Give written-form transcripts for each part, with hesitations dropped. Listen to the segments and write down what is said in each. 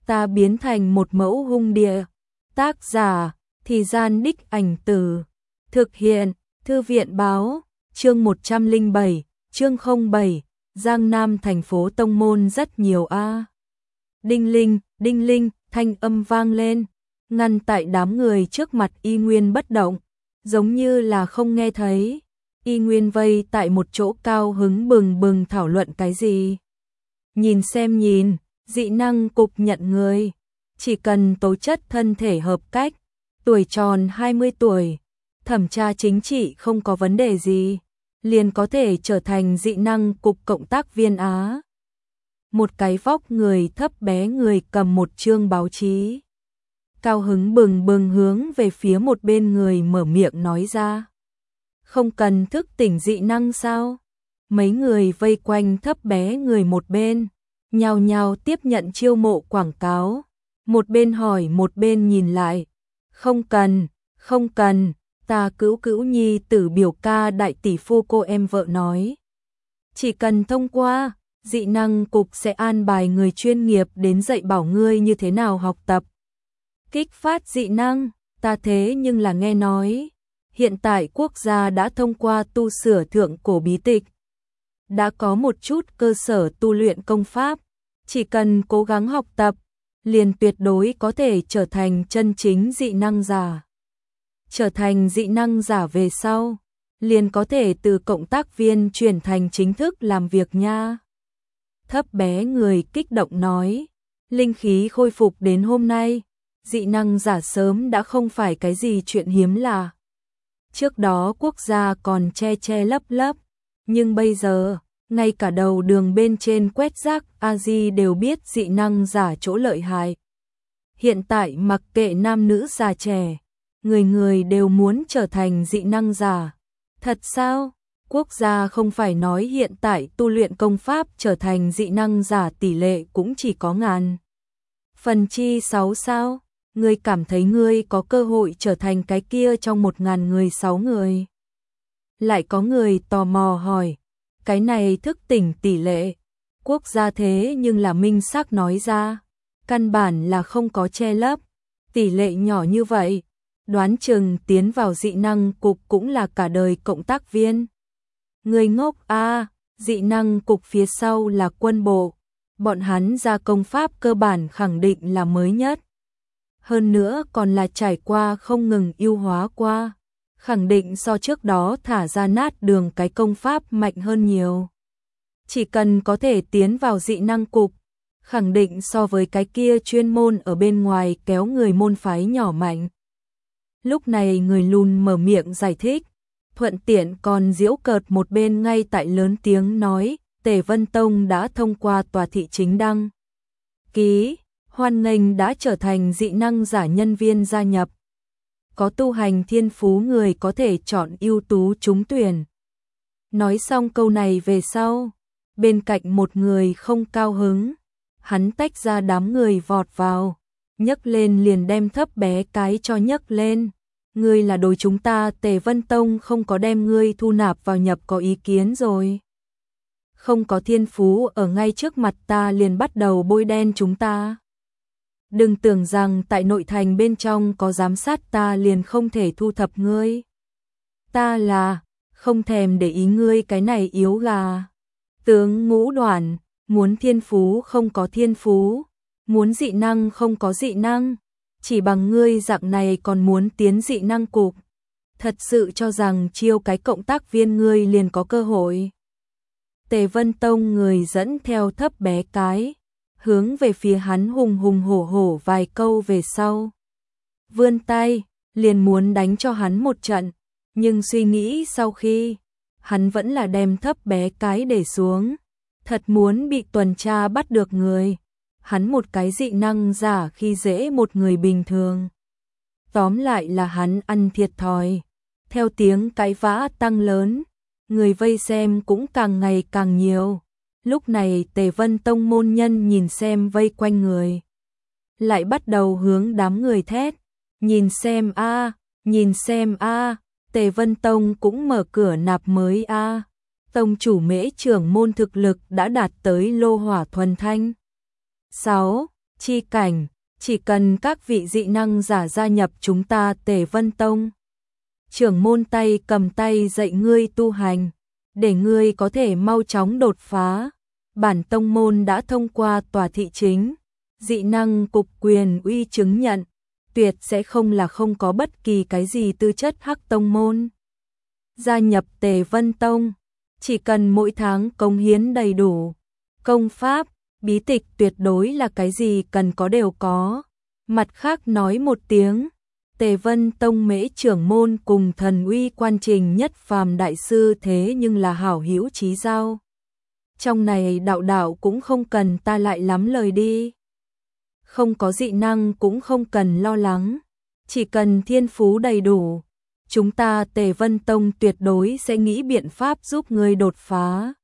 ta biến thành một mẫu hung địa. Tác giả, Thì Gian Đích Ảnh Từ. Thực hiện, Thư viện Báo. Chương 107, chương 07, Giang Nam thành phố tông môn rất nhiều a. Đinh linh, thanh âm vang lên, ngăn tại đám người trước mặt Y Nguyên bất động, giống như là không nghe thấy. Y Nguyên vây tại một chỗ cao hứng bừng bừng thảo luận cái gì. Nhìn, dị năng cục nhận người, chỉ cần tố chất thân thể hợp cách, tuổi tròn 20 tuổi, thẩm tra chính trị không có vấn đề gì, liền có thể trở thành dị năng cục cộng tác viên Á. Một cái vóc người thấp bé người cầm một chương báo chí, cao hứng bừng bừng hướng về phía một bên người mở miệng nói ra. Không cần thức tỉnh dị năng sao? Mấy người vây quanh thấp bé người một bên, nhao nhao tiếp nhận chiêu mộ quảng cáo, một bên hỏi một bên nhìn lại. Không cần, ta cữu nhi tử biểu ca đại tỷ phu cô em vợ nói. Chỉ cần thông qua, dị năng cục sẽ an bài người chuyên nghiệp đến dạy bảo ngươi như thế nào học tập. Kích phát dị năng, ta thế nhưng là nghe nói, hiện tại quốc gia đã thông qua tu sửa thượng cổ bí tịch. Đã có một chút cơ sở tu luyện công pháp, chỉ cần cố gắng học tập, liền tuyệt đối có thể trở thành chân chính dị năng giả. Trở thành dị năng giả về sau, liền có thể từ cộng tác viên chuyển thành chính thức làm việc nha. Thấp bé người kích động nói, linh khí khôi phục đến hôm nay, dị năng giả sớm đã không phải cái gì chuyện hiếm lạ. Trước đó quốc gia còn che lấp, nhưng bây giờ, ngay cả đầu đường bên trên quét rác A-di đều biết dị năng giả chỗ lợi hại. Hiện tại mặc kệ nam nữ già trẻ, người đều muốn trở thành dị năng giả. Thật sao? Quốc gia không phải nói hiện tại tu luyện công pháp trở thành dị năng giả tỷ lệ cũng chỉ có 6% sao? Ngươi cảm thấy ngươi có cơ hội trở thành cái kia trong 1000 người 6 người. Lại có người tò mò hỏi, cái này thức tỉnh tỷ lệ, quốc gia thế nhưng là minh xác nói ra, căn bản là không có che lấp, tỷ lệ nhỏ như vậy, đoán chừng tiến vào dị năng cục cũng là cả đời cộng tác viên. Người ngốc a, dị năng cục phía sau là quân bộ, bọn hắn ra công pháp cơ bản khẳng định là mới nhất. Hơn nữa còn là trải qua không ngừng ưu hóa qua, khẳng định so trước đó thả ra nát đường cái công pháp mạnh hơn nhiều. Chỉ cần có thể tiến vào dị năng cục, khẳng định so với cái kia chuyên môn ở bên ngoài kéo người môn phái nhỏ mạnh. Lúc này người lùn mở miệng giải thích, thuận tiện còn giễu cợt một bên ngay tại lớn tiếng nói, Tề Vân Tông đã thông qua tòa thị chính đăng ký, hoan nghênh đã trở thành dị năng giả nhân viên gia nhập. Có tu hành thiên phú người có thể chọn ưu tú trúng tuyển. Nói xong câu này về sau, bên cạnh một người không cao hứng, hắn tách ra đám người vọt vào, nhấc lên liền đem thấp bé cái cho nhấc lên. Ngươi là đối chúng ta Tề Vân Tông không có đem ngươi thu nạp vào nhập có ý kiến rồi. Không có thiên phú ở ngay trước mặt ta liền bắt đầu bôi đen chúng ta. Đừng tưởng rằng tại nội thành bên trong có giám sát ta liền không thể thu thập ngươi. Ta là không thèm để ý ngươi cái này yếu gà. Tướng Ngũ Đoản, muốn thiên phú không có thiên phú, muốn dị năng không có dị năng, chỉ bằng ngươi dạng này còn muốn tiến dị năng cục. Thật sự cho rằng chiêu cái cộng tác viên ngươi liền có cơ hội. Tề Vân Tông người dẫn theo thấp bé cái, hướng về phía hắn hùng hổ vài câu về sau. Vươn tay, liền muốn đánh cho hắn một trận, nhưng suy nghĩ sau khi, hắn vẫn là đem thấp bé cái để xuống. Thật muốn bị tuần tra bắt được người, hắn một cái dị năng giả khi dễ một người bình thường. Tóm lại là hắn ăn thiệt thòi. Theo tiếng cãi vã tăng lớn, người vây xem cũng càng ngày càng nhiều. Lúc này Tề Vân Tông môn nhân nhìn xem vây quanh người, lại bắt đầu hướng đám người thét, nhìn xem a, Tề Vân Tông cũng mở cửa nạp mới a. Tông chủ Mễ trưởng môn thực lực đã đạt tới lô hỏa thuần thanh. 6. chi cảnh, chỉ cần các vị dị năng giả gia nhập chúng ta Tề Vân Tông. Trưởng môn tay cầm tay dạy ngươi tu hành, để ngươi có thể mau chóng đột phá. Bản tông môn đã thông qua tòa thị chính, dị năng cục quyền uy chứng nhận, tuyệt sẽ không có bất kỳ cái gì tư chất hắc tông môn. Gia nhập Tề Vân Tông, chỉ cần mỗi tháng cống hiến đầy đủ, công pháp, bí tịch tuyệt đối là cái gì cần có đều có. Mặt khác nói một tiếng, Tề Vân Tông Mễ trưởng môn cùng thần uy quan trình nhất phàm đại sư thế nhưng là hảo hữu chí giao. Trong này đạo cũng không cần ta lại lắm lời đi. Không có dị năng cũng không cần lo lắng, chỉ cần thiên phú đầy đủ, chúng ta Tề Vân Tông tuyệt đối sẽ nghĩ biện pháp giúp ngươi đột phá.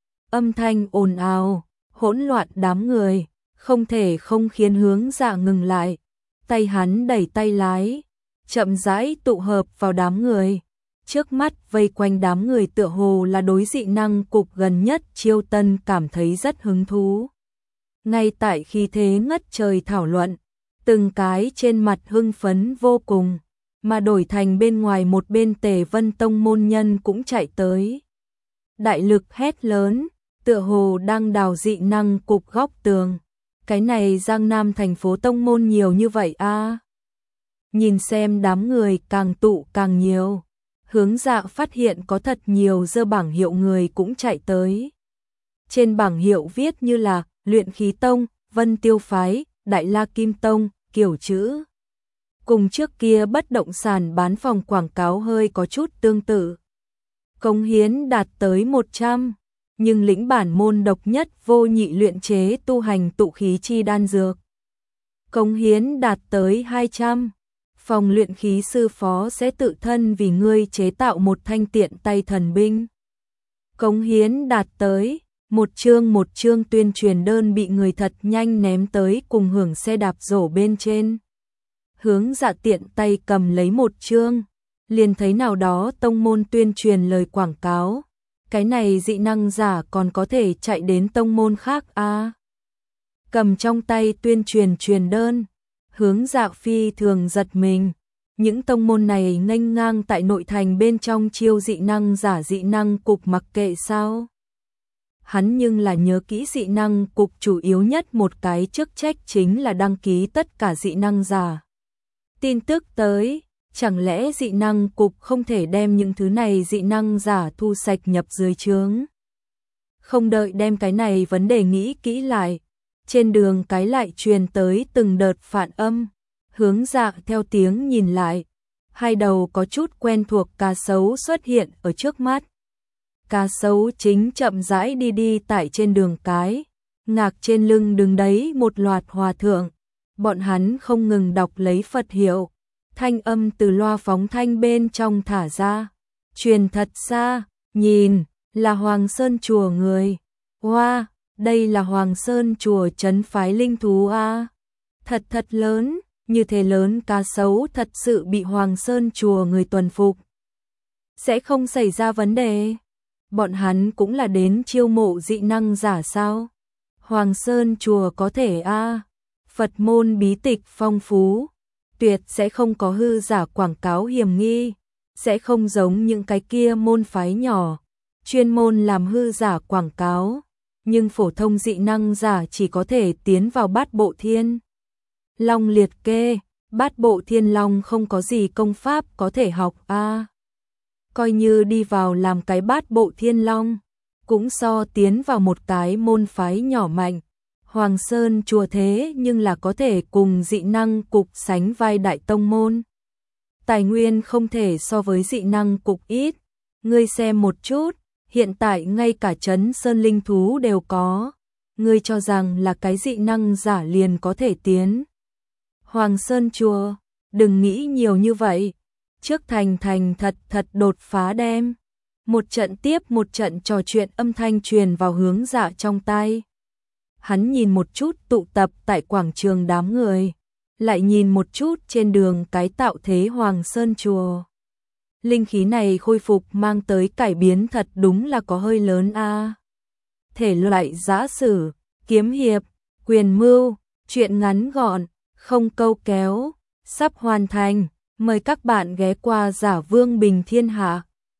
Âm thanh ồn ào, hỗn loạn đám người, không thể không khiến Hướng Dạ ngừng lại. Tay hắn đẩy tay lái, chậm rãi tụ hợp vào đám người. Trước mắt vây quanh đám người tựa hồ là đối dị năng cục gần nhất Chiêu Tân cảm thấy rất hứng thú. Ngay tại khi thế ngất trời thảo luận, từng cái trên mặt hưng phấn vô cùng, mà đổi thành bên ngoài một bên Tề Vân Tông môn nhân cũng chạy tới. Đại lực hét lớn, tựa hồ đang đào dị năng cục góc tường. Cái này Giang Nam thành phố tông môn nhiều như vậy a. Nhìn xem đám người càng tụ càng nhiều. Hướng Dạ phát hiện có thật nhiều dơ bảng hiệu người cũng chạy tới. Trên bảng hiệu viết như là Luyện Khí Tông, Vân Tiêu Phái, Đại La Kim Tông, kiểu chữ. Cùng trước kia bất động sản bán phòng quảng cáo hơi có chút tương tự. Cống hiến đạt tới 100, nhưng lĩnh bản môn độc nhất vô nhị luyện chế tu hành tụ khí chi đan dược. Cống hiến đạt tới 200. Phòng luyện khí sư phó sẽ tự thân vì ngươi chế tạo một thanh tiện tay thần binh. Cống hiến đạt tới, một chương tuyên truyền đơn bị người thật nhanh ném tới cùng hưởng xe đạp rổ bên trên. Hướng Dạ tiện tay cầm lấy một chương, liền thấy nào đó tông môn tuyên truyền lời quảng cáo. Cái này dị năng giả còn có thể chạy đến tông môn khác a. Cầm trong tay tuyên truyền đơn. Hướng Dạ phi thường giật mình, những tông môn này nghênh ngang tại nội thành bên trong chiêu dị năng giả dị năng cục mặc kệ sao. Hắn nhưng là nhớ kỹ dị năng cục chủ yếu nhất một cái chức trách chính là đăng ký tất cả dị năng giả. Tin tức tới, chẳng lẽ dị năng cục không thể đem những thứ này dị năng giả thu sạch nhập dưới trướng? Không đợi đem cái này vấn đề nghĩ kỹ lại. Trên đường cái lại truyền tới từng đợt phản âm, Hướng Dạ theo tiếng nhìn lại, hai đầu có chút quen thuộc cá sấu xuất hiện ở trước mắt. Cá sấu chính chậm rãi đi tại trên đường cái, ngạc trên lưng đứng đấy một loạt hòa thượng, bọn hắn không ngừng đọc lấy Phật hiệu, thanh âm từ loa phóng thanh bên trong thả ra, truyền thật xa, nhìn, là Hoàng Sơn chùa người, hoa. Đây là Hoàng Sơn chùa trấn phái linh thú a. Thật lớn, như thế lớn cá sấu thật sự bị Hoàng Sơn chùa người tuần phục. Sẽ không xảy ra vấn đề. Bọn hắn cũng là đến chiêu mộ dị năng giả sao? Hoàng Sơn chùa có thể a. Phật môn bí tịch phong phú, tuyệt sẽ không có hư giả quảng cáo hiểm nghi, sẽ không giống những cái kia môn phái nhỏ, chuyên môn làm hư giả quảng cáo. Nhưng phổ thông dị năng giả chỉ có thể tiến vào Bát Bộ Thiên Long liệt kê, Bát Bộ Thiên Long không có gì công pháp có thể học a. Coi như đi vào làm cái Bát Bộ Thiên Long, cũng so tiến vào một cái môn phái nhỏ mạnh. Hoàng Sơn chùa thế nhưng là có thể cùng dị năng cục sánh vai đại tông môn. Tài nguyên không thể so với dị năng cục ít, ngươi xem một chút. Hiện tại ngay cả trấn sơn linh thú đều có, ngươi cho rằng là cái dị năng giả liền có thể tiến. Hoàng Sơn chùa, đừng nghĩ nhiều như vậy, trước thành thật đột phá đem. Một trận tiếp một trận trò chuyện âm thanh truyền vào Hướng Dạ trong tai. Hắn nhìn một chút tụ tập tại quảng trường đám người, lại nhìn một chút trên đường cái tạo thế Hoàng Sơn chùa. Linh khí này khôi phục mang tới cải biến thật đúng là có hơi lớn a. Thể loại giã sử, kiếm hiệp, quyền mưu, Chuyện ngắn gọn, không câu kéo, sắp hoàn thành. Mời các bạn ghé qua Giả Vương Bình Thiên Hạ.